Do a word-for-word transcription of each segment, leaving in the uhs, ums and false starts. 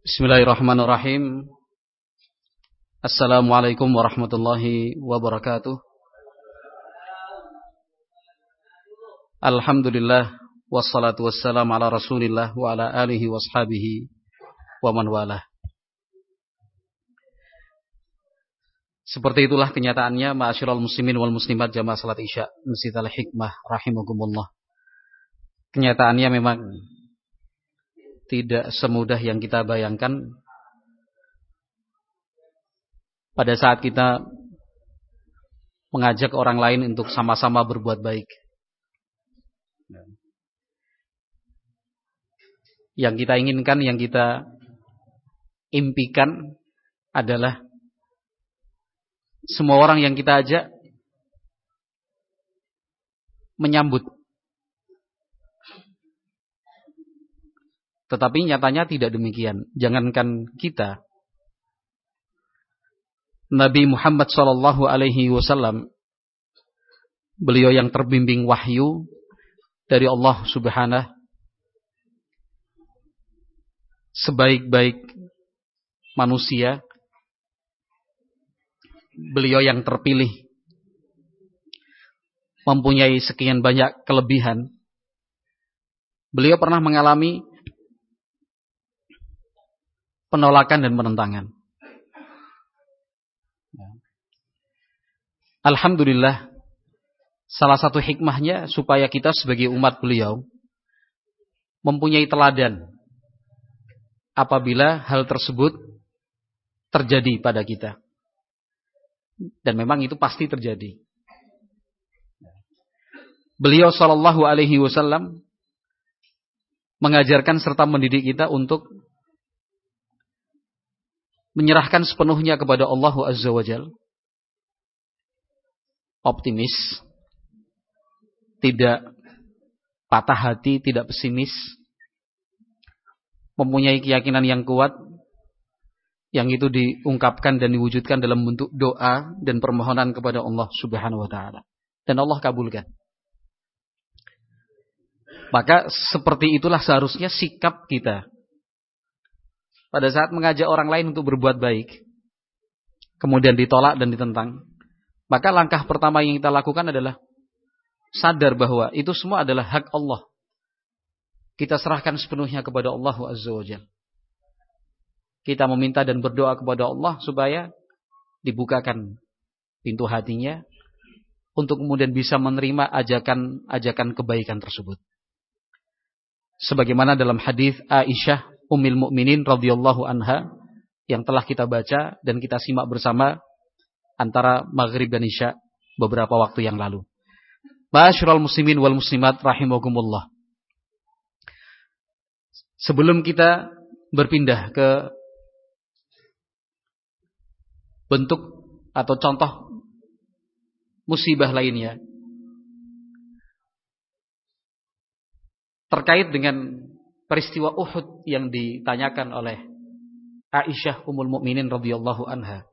Bismillahirrahmanirrahim. Assalamualaikum warahmatullahi wabarakatuh. Alhamdulillah wassalatu wassalamu ala Rasulillah wa ala alihi washabihi wa man walah. Seperti itulah kenyataannya ma'asyiral muslimin wal muslimat jamaah salat Isya Masjid Al-Hikmah rahimakumullah. Kenyataannya memang tidak semudah yang kita bayangkan pada saat kita mengajak orang lain untuk sama-sama berbuat baik. Yang kita inginkan, yang kita impikan adalah semua orang yang kita ajak menyambut. Tetapi nyatanya tidak demikian. Jangankan kita, Nabi Muhammad shallallahu alaihi wasallam, beliau yang terbimbing wahyu dari Allah Subhanahu, sebaik-baik manusia, beliau yang terpilih, mempunyai sekian banyak kelebihan. Beliau pernah mengalami penolakan dan penentangan. Alhamdulillah, salah satu hikmahnya supaya kita sebagai umat beliau mempunyai teladan apabila hal tersebut terjadi pada kita. Dan memang itu pasti terjadi. Beliau sallallahu alaihi wasallam mengajarkan serta mendidik kita untuk menyerahkan sepenuhnya kepada Allah Azza wa Jalla. Optimis, tidak patah hati, tidak pesimis, mempunyai keyakinan yang kuat, yang itu diungkapkan dan diwujudkan dalam bentuk doa dan permohonan kepada Allah Subhanahu wa taala, dan Allah kabulkan. Maka seperti itulah seharusnya sikap kita pada saat mengajak orang lain untuk berbuat baik, kemudian ditolak dan ditentang. Maka langkah pertama yang kita lakukan adalah sadar bahwa itu semua adalah hak Allah. Kita serahkan sepenuhnya kepada Allah Azza wa Jalla. Kita meminta dan berdoa kepada Allah supaya dibukakan pintu hatinya untuk kemudian bisa menerima ajakan-ajakan kebaikan tersebut. Sebagaimana dalam hadis Aisyah Ummul Mukminin radhiyallahu anha yang telah kita baca dan kita simak bersama antara maghrib dan isya beberapa waktu yang lalu. Ma'asyiral muslimin wal muslimat rahimakumullah. Sebelum kita berpindah ke bentuk atau contoh musibah lainnya terkait dengan peristiwa Uhud yang ditanyakan oleh Aisyah Ummul Mukminin radhiyallahu anha.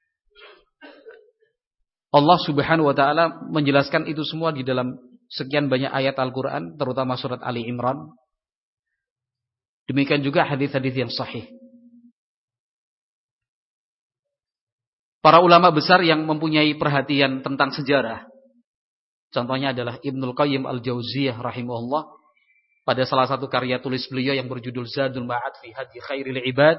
Allah Subhanahu wa taala menjelaskan itu semua di dalam sekian banyak ayat Al-Qur'an, terutama surat Ali Imran. Demikian juga hadis-hadis yang sahih. Para ulama besar yang mempunyai perhatian tentang sejarah, contohnya adalah Ibnul Qayyim Al-Jauziyah rahimahullah, pada salah satu karya tulis beliau yang berjudul Zadul Ma'ad fi Hadi Khairil Ibad,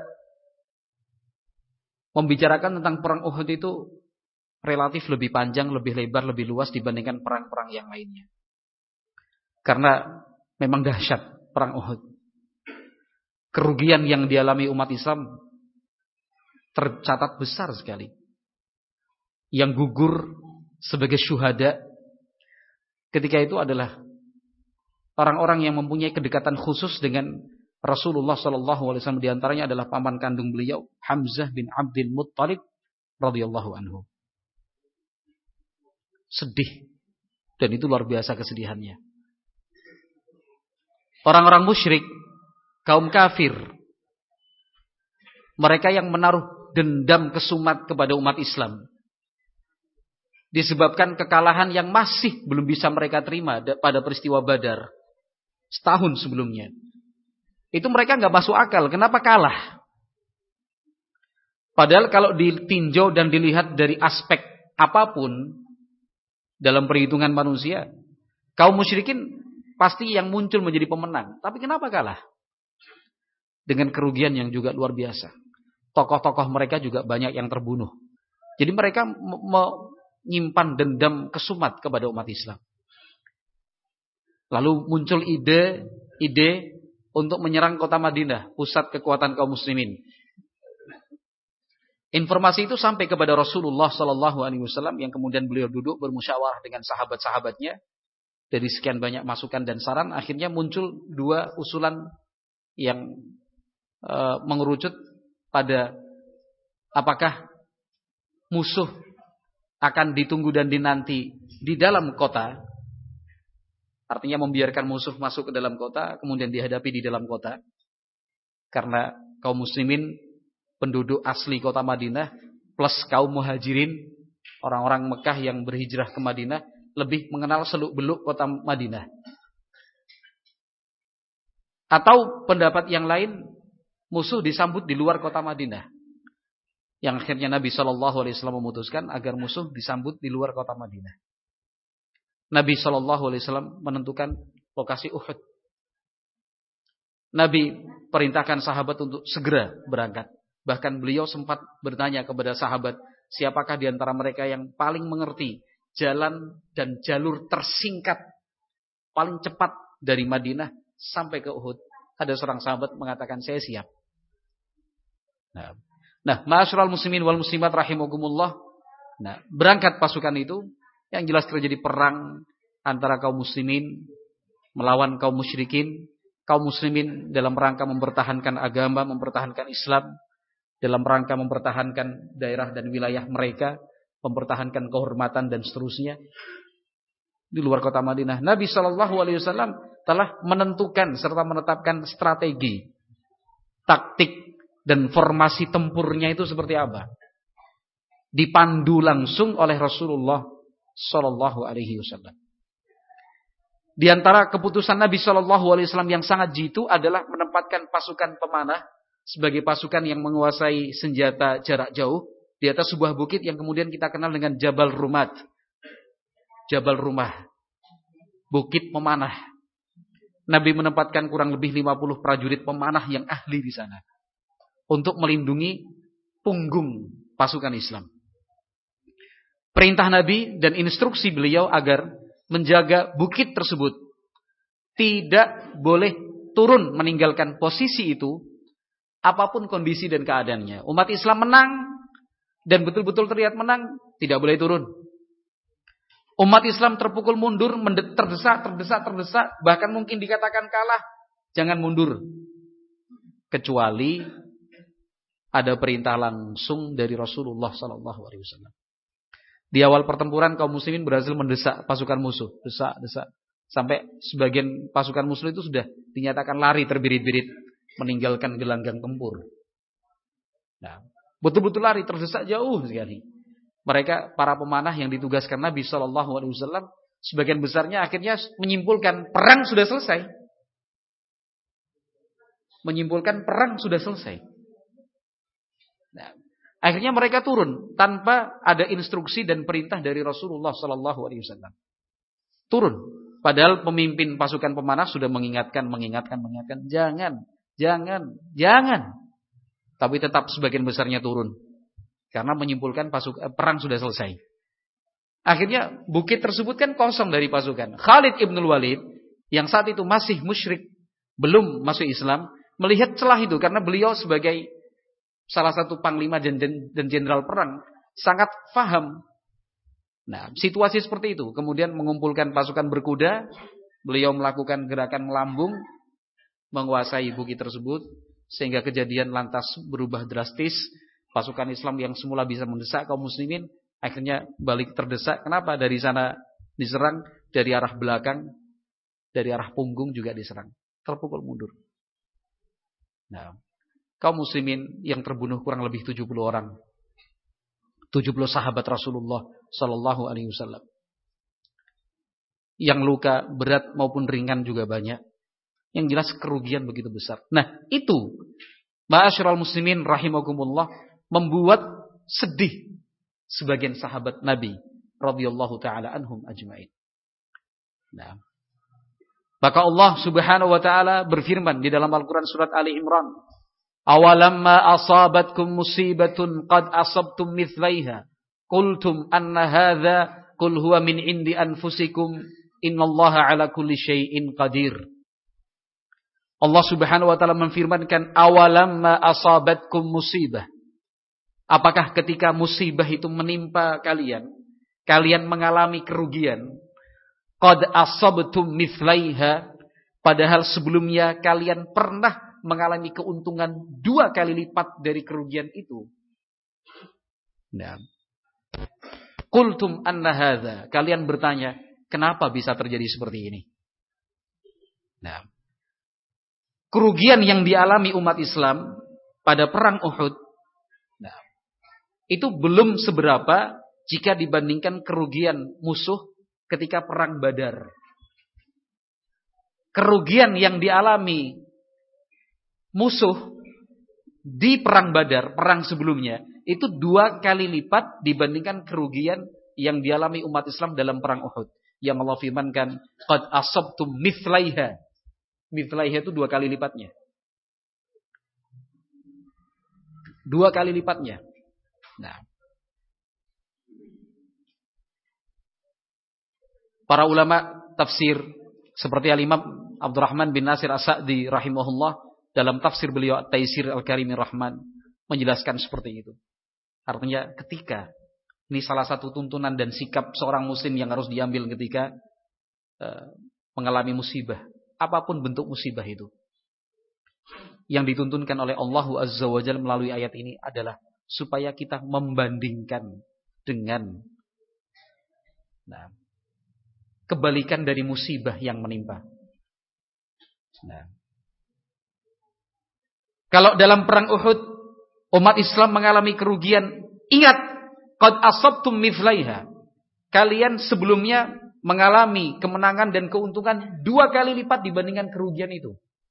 membicarakan tentang perang Uhud itu relatif lebih panjang, lebih lebar, lebih luas dibandingkan perang-perang yang lainnya. Karena memang dahsyat perang Uhud. Kerugian yang dialami umat Islam tercatat besar sekali. Yang gugur sebagai syuhada ketika itu adalah orang-orang yang mempunyai kedekatan khusus dengan Rasulullah sallallahu alaihi wasallam, di antaranya adalah paman kandung beliau Hamzah bin Abdul Muttalib radhiyallahu anhu. Sedih, dan itu luar biasa kesedihannya. Orang-orang musyrik, kaum kafir, mereka yang menaruh dendam kesumat kepada umat Islam disebabkan kekalahan yang masih belum bisa mereka terima pada peristiwa Badar setahun sebelumnya. Itu mereka nggak masuk akal. Kenapa kalah? Padahal kalau ditinjau dan dilihat dari aspek apapun dalam perhitungan manusia, kaum musyrikin pasti yang muncul menjadi pemenang. Tapi kenapa kalah? Dengan kerugian yang juga luar biasa. Tokoh-tokoh mereka juga banyak yang terbunuh. Jadi mereka menyimpan dendam kesumat kepada umat Islam. Lalu muncul ide, ide untuk menyerang kota Madinah, pusat kekuatan kaum muslimin. Informasi itu sampai kepada Rasulullah Sallallahu Alaihi Wasallam yang kemudian beliau duduk bermusyawarah dengan sahabat-sahabatnya. Dari sekian banyak masukan dan saran, akhirnya muncul dua usulan yang e, mengerucut pada apakah musuh akan ditunggu dan dinanti di dalam kota, artinya membiarkan musuh masuk ke dalam kota, kemudian dihadapi di dalam kota. Karena kaum muslimin, penduduk asli kota Madinah, plus kaum muhajirin, orang-orang Mekah yang berhijrah ke Madinah, lebih mengenal seluk-beluk kota Madinah. Atau pendapat yang lain, musuh disambut di luar kota Madinah. Yang akhirnya Nabi shallallahu alaihi wasallam memutuskan agar musuh disambut di luar kota Madinah. Nabi shallallahu alaihi wasallam menentukan lokasi Uhud. Nabi perintahkan sahabat untuk segera berangkat. Bahkan beliau sempat bertanya kepada sahabat, siapakah di antara mereka yang paling mengerti jalan dan jalur tersingkat paling cepat dari Madinah sampai ke Uhud? Ada seorang sahabat mengatakan, saya siap. Nah, nah ma'asyiral muslimin wal muslimat rahimakumullah. Nah, berangkat pasukan itu, yang jelas terjadi perang antara kaum muslimin melawan kaum musyrikin. Kaum muslimin dalam rangka mempertahankan agama, mempertahankan Islam, dalam rangka mempertahankan daerah dan wilayah mereka, mempertahankan kehormatan dan seterusnya di luar kota Madinah. Nabi shallallahu alaihi wasallam telah menentukan serta menetapkan strategi, taktik dan formasi tempurnya itu seperti apa. Dipandu langsung oleh Rasulullah shallallahu alaihi wasallam. Di antara keputusan Nabi shallallahu alaihi wasallam yang sangat jitu adalah menempatkan pasukan pemanah sebagai pasukan yang menguasai senjata jarak jauh di atas sebuah bukit yang kemudian kita kenal dengan Jabal Rumat. Jabal Rumah. Bukit pemanah. Nabi menempatkan kurang lebih lima puluh prajurit pemanah yang ahli di sana untuk melindungi punggung pasukan Islam. Perintah Nabi dan instruksi beliau agar menjaga bukit tersebut tidak boleh turun meninggalkan posisi itu apapun kondisi dan keadaannya. Umat Islam menang dan betul-betul terlihat menang, tidak boleh turun. Umat Islam terpukul mundur, terdesak, terdesak, terdesak, bahkan mungkin dikatakan kalah, jangan mundur. Kecuali ada perintah langsung dari Rasulullah sallallahu alaihi wasallam. Di awal pertempuran kaum muslimin berhasil mendesak pasukan musuh, desak, desak, sampai sebagian pasukan musuh itu sudah dinyatakan lari terbirit-birit meninggalkan gelanggang tempur. Nah, betul-betul lari, terdesak jauh sekali. Mereka para pemanah yang ditugaskan Nabi shallallahu alaihi wasallam sebagian besarnya akhirnya menyimpulkan perang sudah selesai. Menyimpulkan perang sudah selesai. Nah, akhirnya mereka turun tanpa ada instruksi dan perintah dari Rasulullah shallallahu alaihi wasallam. Turun. Padahal pemimpin pasukan pemanah sudah mengingatkan, mengingatkan, mengingatkan, jangan, jangan, jangan. Tapi tetap sebagian besarnya turun. Karena menyimpulkan pasuk, eh, perang sudah selesai. Akhirnya bukit tersebut kan kosong dari pasukan. Khalid ibn Walid yang saat itu masih musyrik, belum masuk Islam, melihat celah itu karena beliau sebagai salah satu panglima dan jenderal perang sangat faham. Nah, situasi seperti itu. Kemudian mengumpulkan pasukan berkuda, beliau melakukan gerakan melambung, menguasai bukit tersebut, sehingga kejadian lantas berubah drastis. Pasukan Islam yang semula bisa mendesak kaum muslimin akhirnya balik terdesak. Kenapa? Dari sana diserang, dari arah belakang, dari arah punggung juga diserang. Terpukul mundur. Nah, kaum muslimin yang terbunuh kurang lebih tujuh puluh orang. tujuh puluh sahabat Rasulullah sallallahu alaihi wasallam. Yang luka berat maupun ringan juga banyak. Yang jelas kerugian begitu besar. Nah, itu ma'asyiral muslimin rahimakumullah, membuat sedih sebagian sahabat Nabi radhiyallahu taala anhum ajmain. Nah, maka Allah Subhanahu wa taala berfirman di dalam Al-Qur'an surat Ali Imran, "Awalamma asabatkum musibatun qad asabtum mithlaiha, qultum anna hadza qul huwa min indi anfusikum innallaha ala kulli syai'in qadir." Allah Subhanahu wa taala menfirmankan, "Awalamma asabatkum musibah." Apakah ketika musibah itu menimpa kalian, kalian mengalami kerugian, qad asabtum mithlaiha, padahal sebelumnya kalian pernah mengalami keuntungan dua kali lipat dari kerugian itu. Nah, qultum anna hadza, kalian bertanya, kenapa bisa terjadi seperti ini? Nah, kerugian yang dialami umat Islam pada perang Uhud, nah, itu belum seberapa jika dibandingkan kerugian musuh ketika perang Badar. Kerugian yang dialami musuh di perang Badar, perang sebelumnya, itu dua kali lipat dibandingkan kerugian yang dialami umat Islam dalam perang Uhud. Yang Allah firmankan, qad asabtum mithlaiha. Mithlaiha itu dua kali lipatnya. Dua kali lipatnya. Nah, para ulama tafsir seperti Al-Imam Abdurrahman bin Nasir As-Sa'di rahimahullah dalam tafsir beliau Taisir Al-Karimir Rahman menjelaskan seperti itu. Artinya ketika ini salah satu tuntunan dan sikap seorang muslim yang harus diambil ketika uh, mengalami musibah, apapun bentuk musibah itu. Yang dituntunkan oleh Allah Azza wa Jalla melalui ayat ini adalah supaya kita membandingkan dengan nah, kebalikan dari musibah yang menimpa. Nah, kalau dalam perang Uhud umat Islam mengalami kerugian, ingat, qad asabtum mithlaiha. Kalian sebelumnya mengalami kemenangan dan keuntungan dua kali lipat dibandingkan kerugian itu.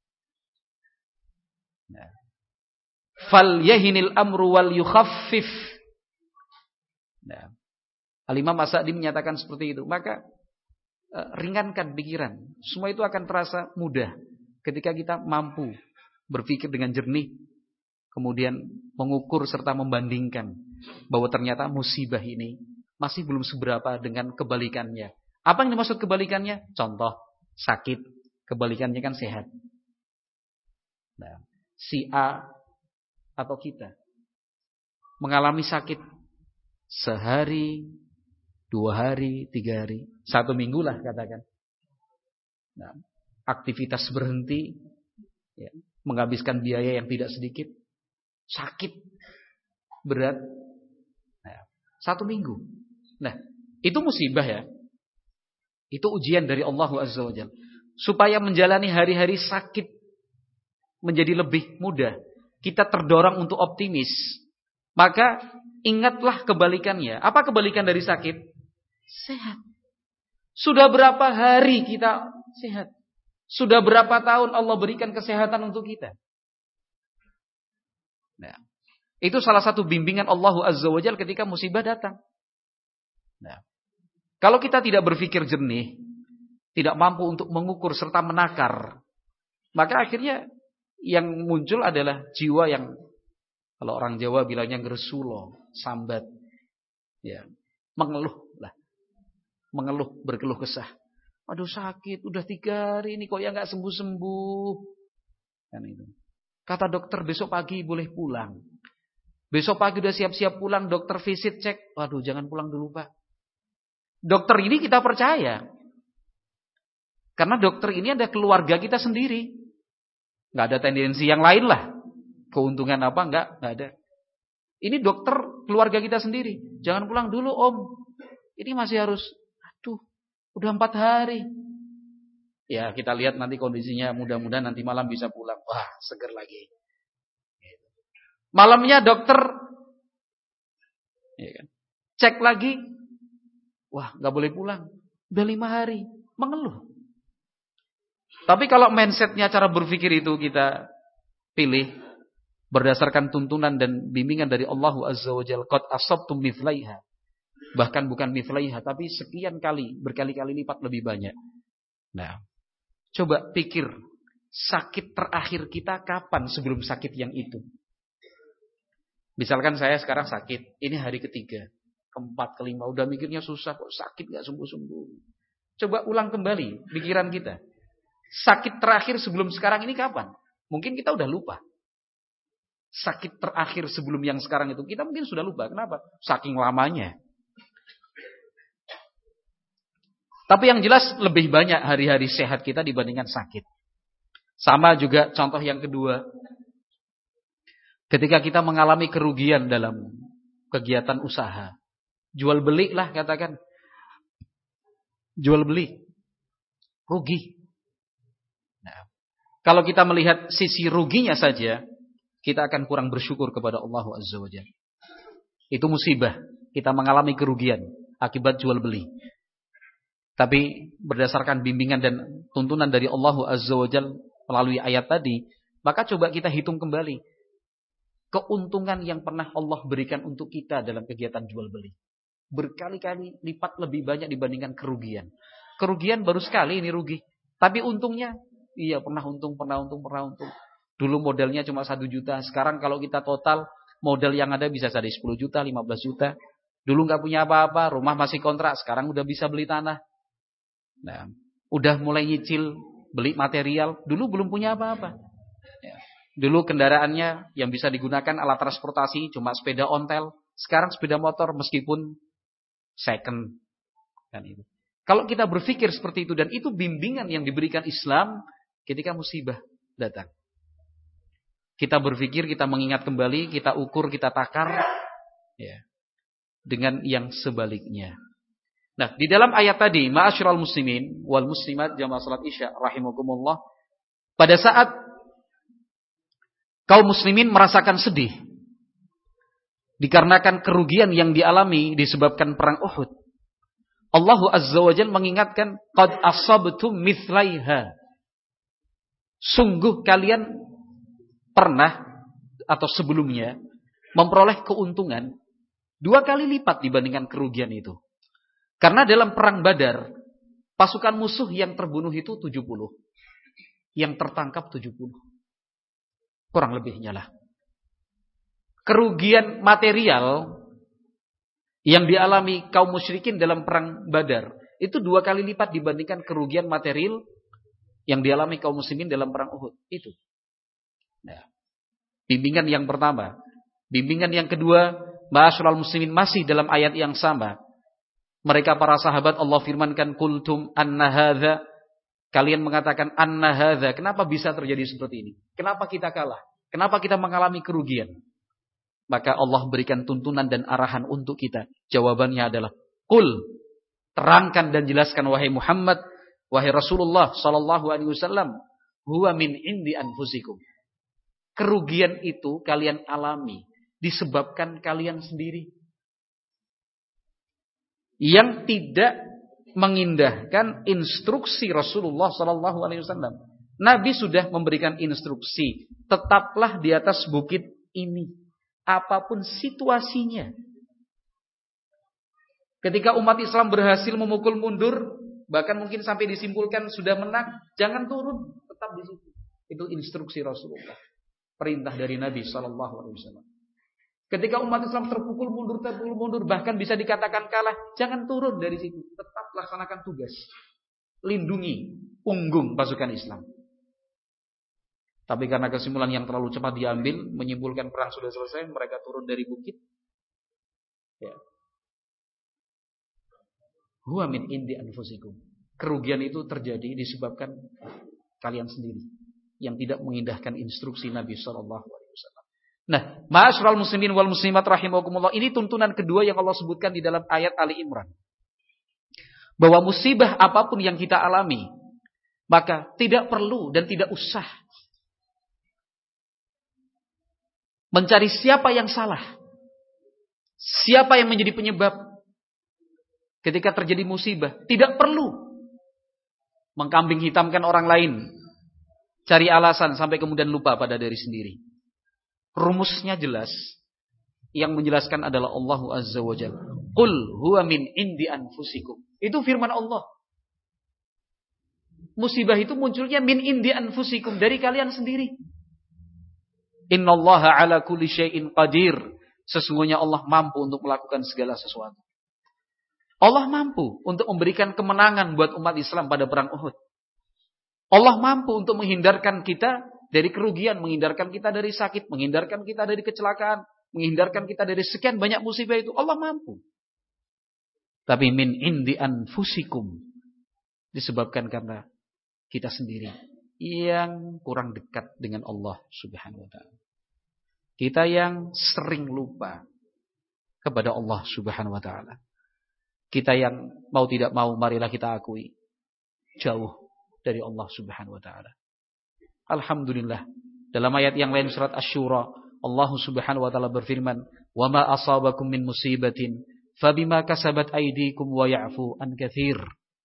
Nah, fal yahinil amru wal yukhaffif. Nah, Al-Imam As-Sa'di menyatakan seperti itu. Maka uh, ringankan pikiran. Semua itu akan terasa mudah ketika kita mampu berpikir dengan jernih, kemudian mengukur serta membandingkan bahwa ternyata musibah ini masih belum seberapa dengan kebalikannya. Apa yang dimaksud kebalikannya? Contoh, sakit, kebalikannya kan sehat. Nah, si A atau kita mengalami sakit sehari, dua hari, tiga hari, satu minggu lah katakan. Nah, aktivitas berhenti, ya, menghabiskan biaya yang tidak sedikit, sakit berat, nah, satu minggu. Nah, itu musibah ya. Itu ujian dari Allah Azza wa Jalla supaya menjalani hari-hari sakit menjadi lebih mudah. Kita terdorong untuk optimis. Maka ingatlah kebalikannya. Apa kebalikan dari sakit? Sehat. Sudah berapa hari kita sehat? Sudah berapa tahun Allah berikan kesehatan untuk kita? Nah, itu salah satu bimbingan Allah Azza wa Jalla ketika musibah datang. Nah, kalau kita tidak berpikir jernih, tidak mampu untuk mengukur serta menakar, maka akhirnya yang muncul adalah jiwa yang, kalau orang Jawa bilangnya geresulo, sambat, ya, mengeluh lah, mengeluh, berkeluh kesah. Aduh sakit, udah tiga hari ini kok ya nggak sembuh sembuh, kan itu. Kata dokter besok pagi boleh pulang. Besok pagi udah siap-siap pulang, dokter visit cek, waduh jangan pulang dulu pak. Dokter ini kita percaya. Karena dokter ini ada keluarga kita sendiri. Gak ada tendensi yang lain lah. Keuntungan apa, enggak, enggak ada. Ini dokter keluarga kita sendiri. Jangan pulang dulu om. Ini masih harus, aduh, udah empat hari. Ya kita lihat nanti kondisinya, mudah-mudahan nanti malam bisa pulang. Wah seger lagi. Malamnya dokter ya kan, cek lagi. Wah, gak boleh pulang. Udah lima hari. Mengeluh. Tapi kalau mindsetnya, cara berpikir itu kita pilih. berdasarkan tuntunan dan bimbingan dari Allah Azza wa Jalla, qad asabtum mithlaiha. Bahkan bukan mithlaiha, tapi sekian kali, berkali-kali lipat lebih banyak. Nah, coba pikir, sakit terakhir kita kapan sebelum sakit yang itu? Misalkan saya sekarang sakit, ini hari ketiga, keempat, kelima, udah mikirnya susah kok, sakit gak sembuh-sembuh. Coba ulang kembali pikiran kita. Sakit terakhir sebelum sekarang ini kapan? Mungkin kita udah lupa. Sakit terakhir sebelum yang sekarang itu kita mungkin sudah lupa. Kenapa? Saking lamanya. Tapi yang jelas lebih banyak hari-hari sehat kita dibandingkan sakit. Sama juga contoh yang kedua. Ketika kita mengalami kerugian dalam kegiatan usaha. Jual beli lah katakan. Jual beli. Rugi. Nah, kalau kita melihat sisi ruginya saja, kita akan kurang bersyukur kepada Allah Azza wa Jalla. Itu musibah. Kita mengalami kerugian akibat jual beli. Tapi berdasarkan bimbingan dan tuntunan dari Allah Azza wa Jalla melalui ayat tadi, maka coba kita hitung kembali keuntungan yang pernah Allah berikan untuk kita dalam kegiatan jual beli. Berkali-kali lipat lebih banyak dibandingkan kerugian. Kerugian baru sekali ini rugi. Tapi untungnya, iya pernah untung, pernah untung, pernah untung. Dulu modalnya cuma satu juta. Sekarang kalau kita total, modal yang ada bisa jadi sepuluh juta, lima belas juta. Dulu nggak punya apa-apa, rumah masih kontrak. Sekarang udah bisa beli tanah. Nah, udah mulai nyicil, beli material. Dulu belum punya apa-apa. Ya. Dulu kendaraannya yang bisa digunakan alat transportasi cuma sepeda ontel. Sekarang sepeda motor meskipun second. Kan itu. Kalau kita berpikir seperti itu dan itu bimbingan yang diberikan Islam ketika musibah datang. Kita berpikir, kita mengingat kembali, kita ukur, kita takar ya, dengan yang sebaliknya. Nah, di dalam ayat tadi, ma'asyiral muslimin wal muslimat jamaah salat Isya rahimakumullah, pada saat kaum muslimin merasakan sedih dikarenakan kerugian yang dialami disebabkan perang Uhud, Allah Azza wa Jalla mengingatkan, qad asabtum mithlaiha. Sungguh kalian pernah atau sebelumnya memperoleh keuntungan dua kali lipat dibandingkan kerugian itu. Karena dalam perang Badar, pasukan musuh yang terbunuh itu tujuh puluh. Yang tertangkap tujuh puluh. Kurang lebihnya lah. Kerugian material yang dialami kaum musyrikin dalam perang Badar itu dua kali lipat dibandingkan kerugian material yang dialami kaum muslimin dalam perang Uhud. Itu. Nah, bimbingan yang pertama. Bimbingan yang kedua, ma'asyiral muslimin masih dalam ayat yang sama. Mereka para sahabat Allah firmankan, kultum anna hadza. Kalian mengatakan anna hadza. Kenapa bisa terjadi seperti ini? Kenapa kita kalah? Kenapa kita mengalami kerugian? Maka Allah berikan tuntunan dan arahan untuk kita. Jawabannya adalah, qul, terangkan dan jelaskan wahai Muhammad, wahai Rasulullah sallallahu alaihi wasallam, huwa min indi anfusikum. Kerugian itu kalian alami disebabkan kalian sendiri. Yang tidak mengindahkan instruksi Rasulullah sallallahu alaihi wasallam. Nabi sudah memberikan instruksi, tetaplah di atas bukit ini. Apapun situasinya. Ketika umat Islam berhasil memukul mundur, bahkan mungkin sampai disimpulkan sudah menang, jangan turun, tetap di situ. Itu instruksi Rasulullah, perintah dari Nabi sallallahu alaihi wasallam. Ketika umat Islam terpukul mundur, terpukul mundur, bahkan bisa dikatakan kalah, jangan turun dari situ, tetap laksanakan tugas. Lindungi punggung pasukan Islam. Tapi karena kesimpulan yang terlalu cepat diambil, menyimpulkan perang sudah selesai, mereka turun dari bukit. Ya. Huwa min indi anfusikum. Kerugian itu terjadi disebabkan kalian sendiri yang tidak mengindahkan instruksi Nabi sallallahu alaihi wasallam. Nah, ma'asyiral muslimin wal muslimat rahimakumullah, ini tuntunan kedua yang Allah sebutkan di dalam ayat Ali Imran. Bahwa musibah apapun yang kita alami, maka tidak perlu dan tidak usah mencari siapa yang salah, siapa yang menjadi penyebab ketika terjadi musibah. Tidak perlu mengkambing hitamkan orang lain, cari alasan sampai kemudian lupa pada diri sendiri. rumusnya jelas. Yang menjelaskan adalah Allah Azza wa Jalla. Qul huwa min indi anfusikum. Itu firman Allah. Musibah itu munculnya min indi anfusikum, dari kalian sendiri. Innallaha ala kulli syai'in qadir. Sesungguhnya Allah mampu untuk melakukan segala sesuatu. Allah mampu untuk memberikan kemenangan buat umat Islam pada perang Uhud. Allah mampu untuk menghindarkan kita dari kerugian, menghindarkan kita dari sakit, menghindarkan kita dari kecelakaan, menghindarkan kita dari sekian banyak musibah itu. Allah mampu. Tapi min indi anfusikum, disebabkan karena kita sendiri yang kurang dekat dengan Allah Subhanahu wa taala. Kita yang sering lupa kepada Allah Subhanahu wa taala. Kita yang mau tidak mau, marilah kita akui, jauh dari Allah Subhanahu wa taala. Alhamdulillah, dalam ayat yang lain surat Asy-Syura, Allah Subhanahu wa taala berfirman, "Wa ma asabakum min musibatin fabima kasabat aydikum wa ya'fu an katsir."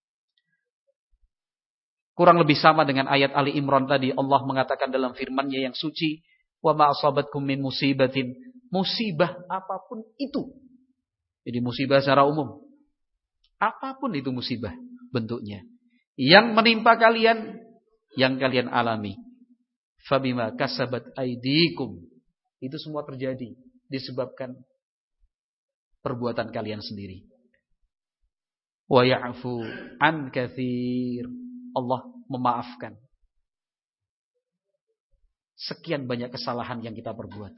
Kurang lebih sama dengan ayat Ali Imran tadi. Allah mengatakan dalam firman-Nya yang suci, "Wa ma asabatkum min musibatin." Musibah apapun itu. Jadi musibah secara umum. Apapun itu musibah bentuknya. Yang menimpa kalian, yang kalian alami. Fabima kasabat aydikum. Itu semua terjadi disebabkan perbuatan kalian sendiri. Wa ya'fu an katsir. Allah memaafkan sekian banyak kesalahan yang kita perbuat.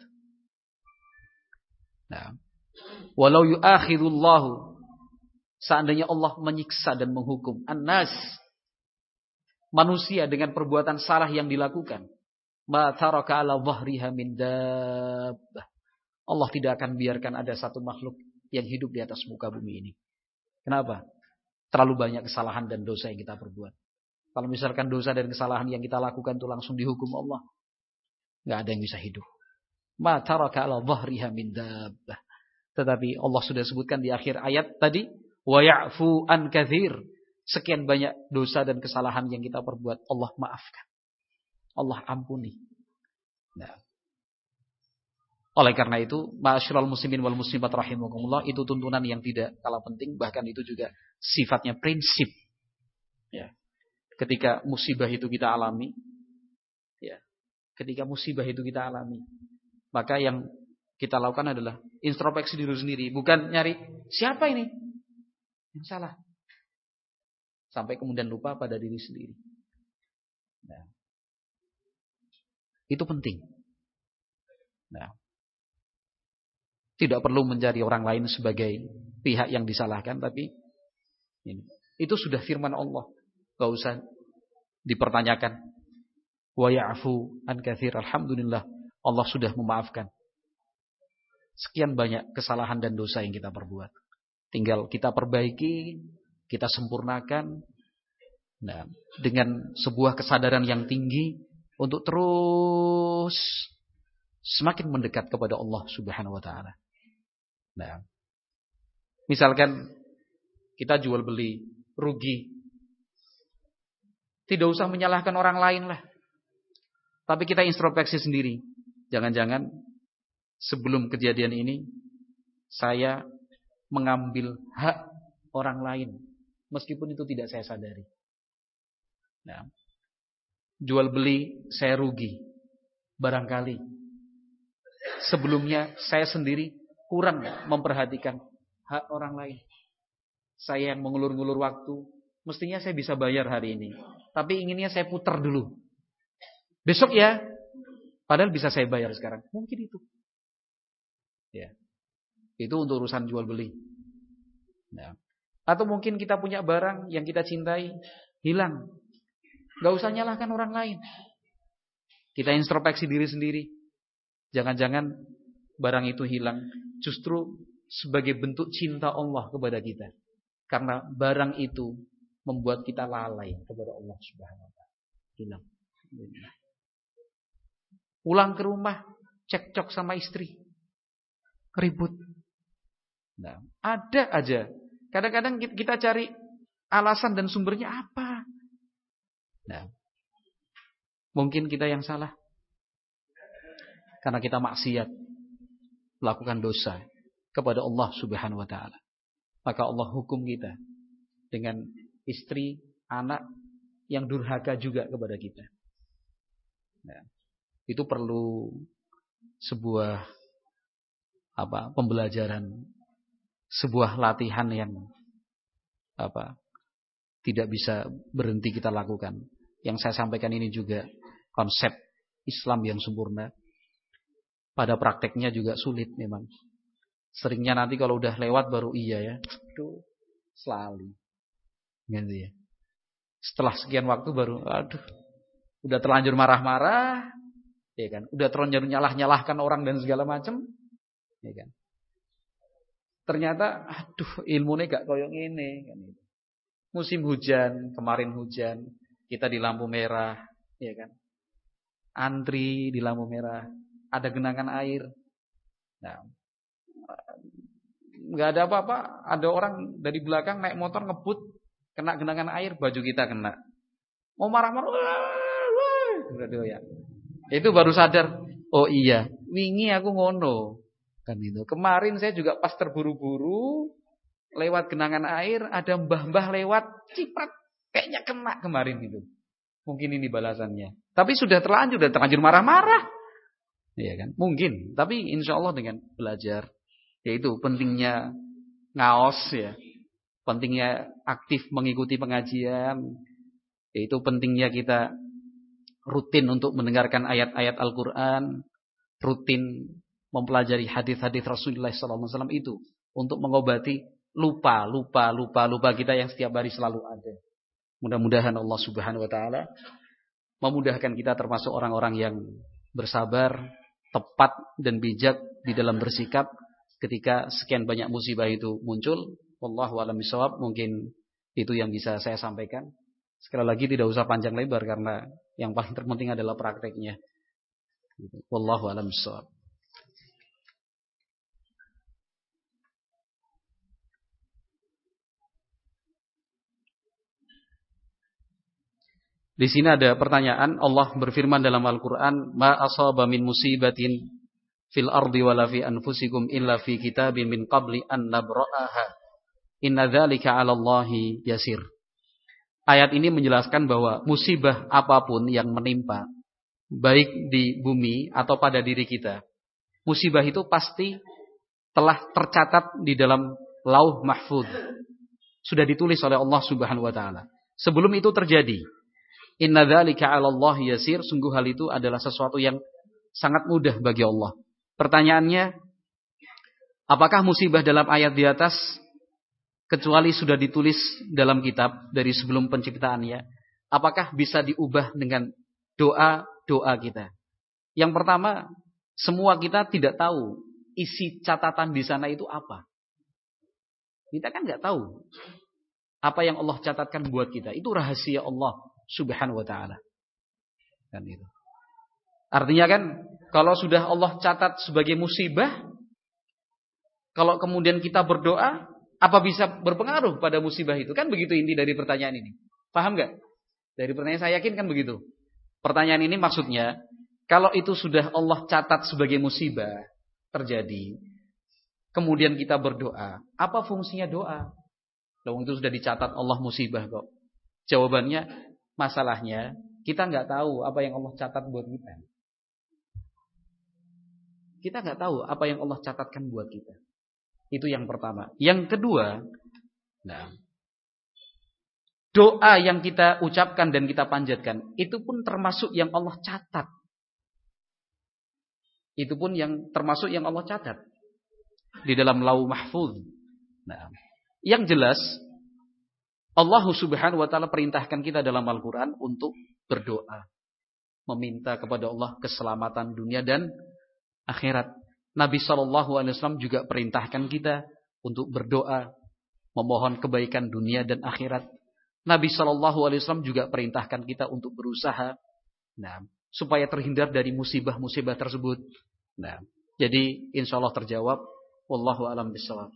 Nah, walau yu'akhidullahu, seandainya Allah menyiksa dan menghukum annas, manusia dengan perbuatan salah yang dilakukan, ma taraka ala dhahriha min dabbah. Allah tidak akan biarkan ada satu makhluk yang hidup di atas muka bumi ini. Kenapa? Terlalu banyak kesalahan dan dosa yang kita perbuat. Kalau misalkan dosa dan kesalahan yang kita lakukan itu langsung dihukum Allah, nggak ada yang bisa hidup. Ma taraka ala dhahriha min dabbah. Tetapi Allah sudah sebutkan di akhir ayat tadi, wa ya'fu an katsir. Sekian banyak dosa dan kesalahan yang kita perbuat, Allah maafkan. Allah ampuni. Nah, oleh karena itu, ma'asyiral muslimin wal muslimat rahimakumullah, itu tuntunan yang tidak kalah penting, bahkan itu juga sifatnya prinsip. Ya. Ketika musibah itu kita alami, ya, ketika musibah itu kita alami, maka yang kita lakukan adalah introspeksi diri sendiri, bukan nyari siapa ini yang salah, sampai kemudian lupa pada diri sendiri. Nah, itu penting. Nah, tidak perlu mencari orang lain sebagai pihak yang disalahkan, tapi ini, itu sudah firman Allah. Gak usah dipertanyakan. Wa ya'fu an katsir. Alhamdulillah, Allah sudah memaafkan sekian banyak kesalahan dan dosa yang kita perbuat. Tinggal kita perbaiki, kita sempurnakan. Nah, dengan sebuah kesadaran yang tinggi untuk terus semakin mendekat kepada Allah Subhanahu wa taala. Nah, misalkan kita jual beli rugi, tidak usah menyalahkan orang lain lah. Tapi kita introspeksi sendiri. Jangan-jangan sebelum kejadian ini saya mengambil hak orang lain, meskipun itu tidak saya sadari. Nah, jual beli saya rugi. Barangkali sebelumnya saya sendiri kurang memperhatikan hak orang lain. Saya yang mengulur-ngulur waktu, mestinya saya bisa bayar hari ini, tapi inginnya saya putar dulu. Besok ya, padahal bisa saya bayar sekarang. Mungkin itu. Ya. Itu untuk urusan jual beli. Nah. Atau mungkin kita punya barang yang kita cintai hilang. Gak usah nyalahkan orang lain. Kita introspeksi diri sendiri. Jangan-jangan barang itu hilang justru sebagai bentuk cinta Allah kepada kita. Karena barang itu membuat kita lalai kepada Allah Subhanahu wa taala. Hilang. Pulang ke rumah, cekcok sama istri. Ribut. Nah, ada aja. Kadang-kadang kita cari alasan dan sumbernya apa. Nah, mungkin kita yang salah. karena kita maksiat, melakukan dosa kepada Allah Subhanahu wa taala. Maka Allah hukum kita dengan istri, anak yang durhaka juga kepada kita. Nah, itu perlu sebuah apa? Pembelajaran, sebuah latihan yang apa? Tidak bisa berhenti kita lakukan. Yang saya sampaikan ini juga konsep Islam yang sempurna. Pada prakteknya juga sulit memang. Seringnya nanti kalau udah lewat baru iya ya. Aduh, selalu. Gitu ya. Setelah sekian waktu baru aduh, udah terlanjur marah-marah, ya kan? Udah terlanjur nyalah-nyalahkan orang dan segala macam, ya kan? Ternyata aduh, ilmunya gak koyo ngene kan itu. Musim hujan, kemarin hujan, kita di lampu merah, ya kan? Antri di lampu merah, ada genangan air. Nah, nggak ada apa-apa, ada orang dari belakang naik motor ngebut, kena genangan air, baju kita kena. Mau marah-marah, ya. Itu baru sadar, oh iya, wingi aku ngono, kan itu. Kemarin saya juga pas terburu-buru lewat genangan air, ada mbah-mbah lewat, ciprat, kayaknya kena kemarin gitu. Mungkin ini balasannya. Tapi sudah terlanjur, sudah terlanjur marah-marah. Iya kan? Mungkin. Tapi insya Allah dengan belajar. Yaitu pentingnya ngaos ya. Pentingnya aktif mengikuti pengajian. Yaitu pentingnya kita rutin untuk mendengarkan ayat-ayat Al-Quran. Rutin mempelajari hadis-hadis Rasulullah shallallahu alaihi wasallam itu. Untuk mengobati lupa, lupa, lupa, lupa kita yang setiap hari selalu ada. Mudah-mudahan Allah Subhanahu wa taala memudahkan kita termasuk orang-orang yang bersabar, tepat dan bijak di dalam bersikap ketika sekian banyak musibah itu muncul. Wallahu a'lam bishawab. Mungkin itu yang bisa saya sampaikan. Sekali lagi tidak usah panjang lebar karena yang paling terpenting adalah prakteknya. Wallahu a'lam bishawab. Di sini ada pertanyaan. Allah berfirman dalam Al-Quran, ma asaba min musibatin fil ardi wala fi anfusikum illa fi kitabin min qabli an nabra'aha inna dzalika 'ala Allahi yasir. Ayat ini menjelaskan bahwa musibah apapun yang menimpa, baik di bumi atau pada diri kita, musibah itu pasti telah tercatat di dalam Lauh Mahfuz. Sudah ditulis oleh Allah Subhanahu wa taala. Sebelum itu terjadi. Inna dzalika 'ala Allah yasir, sungguh hal itu adalah sesuatu yang sangat mudah bagi Allah. Pertanyaannya, apakah musibah dalam ayat di atas kecuali sudah ditulis dalam kitab dari sebelum penciptaannya, apakah bisa diubah dengan doa-doa kita? Yang pertama, semua kita tidak tahu isi catatan di sana itu apa. Kita kan nggak tahu apa yang Allah catatkan buat kita. Itu rahasia Allah Subhanahu wa ta'ala. Kan itu. Artinya kan kalau sudah Allah catat sebagai musibah, kalau kemudian kita berdoa, apa bisa berpengaruh pada musibah itu? Kan begitu inti dari pertanyaan ini. Paham gak? Dari pertanyaan saya yakin kan begitu. Pertanyaan ini maksudnya, kalau itu sudah Allah catat sebagai musibah terjadi, kemudian kita berdoa, apa fungsinya doa? Loh, itu sudah dicatat Allah musibah kok. Jawabannya, masalahnya kita nggak tahu apa yang Allah catat buat kita. Kita nggak tahu apa yang Allah catatkan buat kita. Itu yang pertama. Yang kedua, nah, doa yang kita ucapkan dan kita panjatkan, itu pun termasuk yang Allah catat. Itu pun yang termasuk yang Allah catat di dalam Lauh Mahfuz. Nah, yang jelas Allah Subhanahu wa taala perintahkan kita dalam Al-Qur'an untuk berdoa, meminta kepada Allah keselamatan dunia dan akhirat. Nabi sallallahu alaihi wasallam juga perintahkan kita untuk berdoa, memohon kebaikan dunia dan akhirat. Nabi sallallahu alaihi wasallam juga perintahkan kita untuk berusaha, nah, supaya terhindar dari musibah-musibah tersebut. Nah, jadi insyaallah terjawab. Wallahu a'lam bishawab.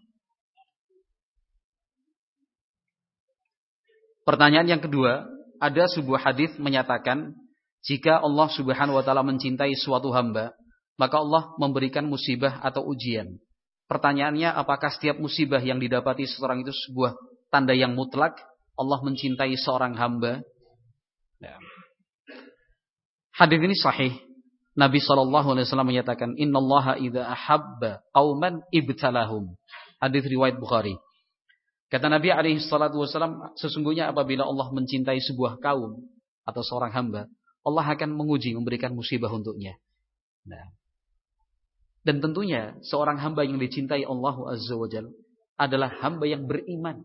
Pertanyaan yang kedua, ada sebuah hadis menyatakan jika Allah Subhanahu wa taala mencintai suatu hamba, maka Allah memberikan musibah atau ujian. Pertanyaannya, apakah setiap musibah yang didapati seseorang itu sebuah tanda yang mutlak Allah mencintai seorang hamba? Ya. Hadis ini sahih. Nabi shallallahu alaihi wasallam menyatakan, Innallaha idza ahabba qauman ibtalahum. Hadis riwayat Bukhari. Kata Nabi alaihi salatu wasallam, sesungguhnya apabila Allah mencintai sebuah kaum atau seorang hamba, Allah akan menguji, memberikan musibah untuknya. Nah, dan tentunya seorang hamba yang dicintai Allah Azza wa Jalla adalah hamba yang beriman.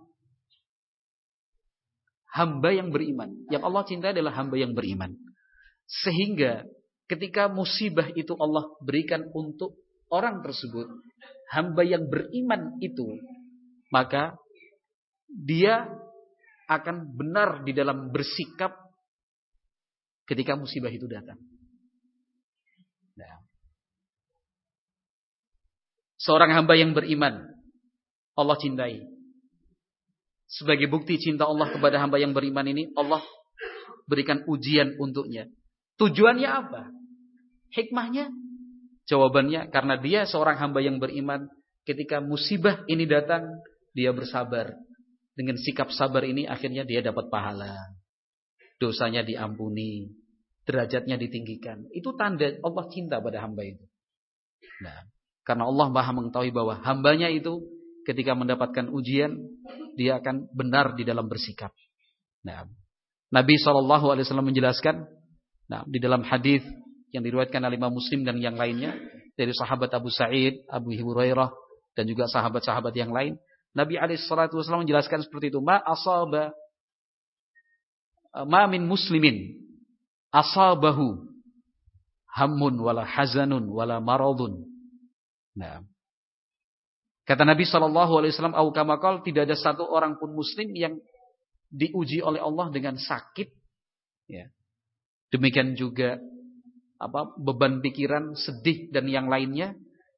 Hamba yang beriman. Yang Allah cintai adalah hamba yang beriman. Sehingga ketika musibah itu Allah berikan untuk orang tersebut, hamba yang beriman itu, maka dia akan benar di dalam bersikap ketika musibah itu datang. Nah, seorang hamba yang beriman Allah cintai. Sebagai bukti cinta Allah kepada hamba yang beriman ini, Allah berikan ujian untuknya. Tujuannya apa? Hikmahnya? Jawabannya, karena dia seorang hamba yang beriman, ketika musibah ini datang, dia bersabar. Dengan sikap sabar ini akhirnya dia dapat pahala. Dosanya diampuni, derajatnya ditinggikan. Itu tanda Allah cinta pada hamba itu. Nah, karena Allah Maha mengetahui bahwa hambanya itu ketika mendapatkan ujian, dia akan benar di dalam bersikap. Nah, Nabi shallallahu alaihi wasallam menjelaskan, nah, di dalam hadis yang diriwayatkan oleh Imam Muslim dan yang lainnya dari sahabat Abu Sa'id, Abu Hurairah dan juga sahabat-sahabat yang lain, Nabi alaihi salatu wasallam menjelaskan seperti itu, ma asaba ma min muslimin asabahu hammun wala hazanun wala maradun. Nah, kata Nabi shallallahu alaihi wasallam, au kama qala, tidak ada satu orang pun muslim yang diuji oleh Allah dengan sakit, ya. Demikian juga apa beban pikiran, sedih dan yang lainnya,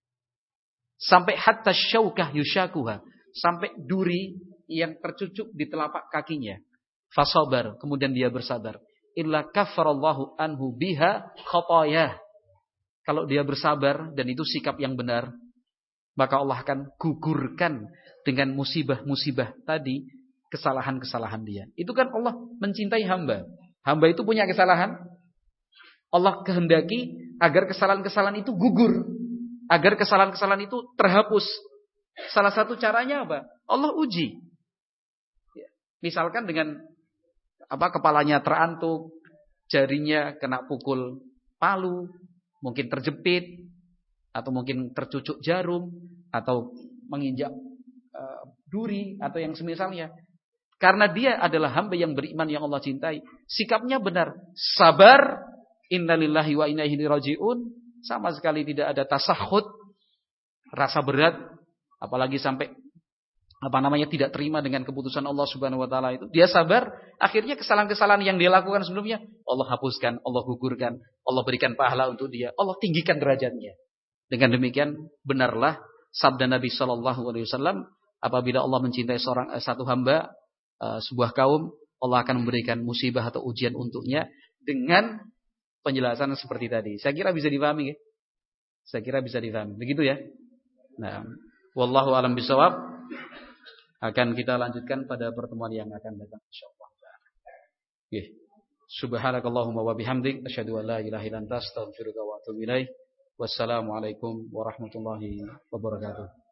sampai hatta syaukah yushakuha, sampai duri yang tercucuk di telapak kakinya. Fasabar, kemudian dia bersabar. Illa kafarallahu anhu biha khatayah. Kalau dia bersabar dan itu sikap yang benar, maka Allah akan gugurkan dengan musibah-musibah tadi kesalahan-kesalahan dia. Itu kan Allah mencintai hamba. Hamba itu punya kesalahan. Allah kehendaki agar kesalahan-kesalahan itu gugur. Agar kesalahan-kesalahan itu terhapus. Salah satu caranya apa? Allah uji. Misalkan dengan apa kepalanya terantuk, jarinya kena pukul palu, mungkin terjepit, atau mungkin tercucuk jarum, atau menginjak uh, duri, atau yang semisalnya. Karena dia adalah hamba yang beriman yang Allah cintai, sikapnya benar, sabar, innalillahi wa inna ilaihi raji'un, sama sekali tidak ada tasakhut, rasa berat, apalagi sampai apa namanya tidak terima dengan keputusan Allah Subhanahu wa taala itu. Dia sabar, akhirnya kesalahan-kesalahan yang dia lakukan sebelumnya Allah hapuskan, Allah gugurkan, Allah berikan pahala untuk dia, Allah tinggikan derajatnya. Dengan demikian benarlah sabda Nabi sallallahu alaihi wasallam, apabila Allah mencintai seorang satu hamba, sebuah kaum, Allah akan memberikan musibah atau ujian untuknya dengan penjelasan seperti tadi. Saya kira bisa dipahami ya? Saya kira bisa dipahami. Begitu ya? Nah, wallahu alam bisawab. Akan kita lanjutkan pada pertemuan yang akan datang insyaallah. Nggih. Subhanakallahumma wa bihamdik asyhadu an la ilaha illa anta astaghfiruka wa atubu ilaik. Wassalamualaikum warahmatullahi wabarakatuh.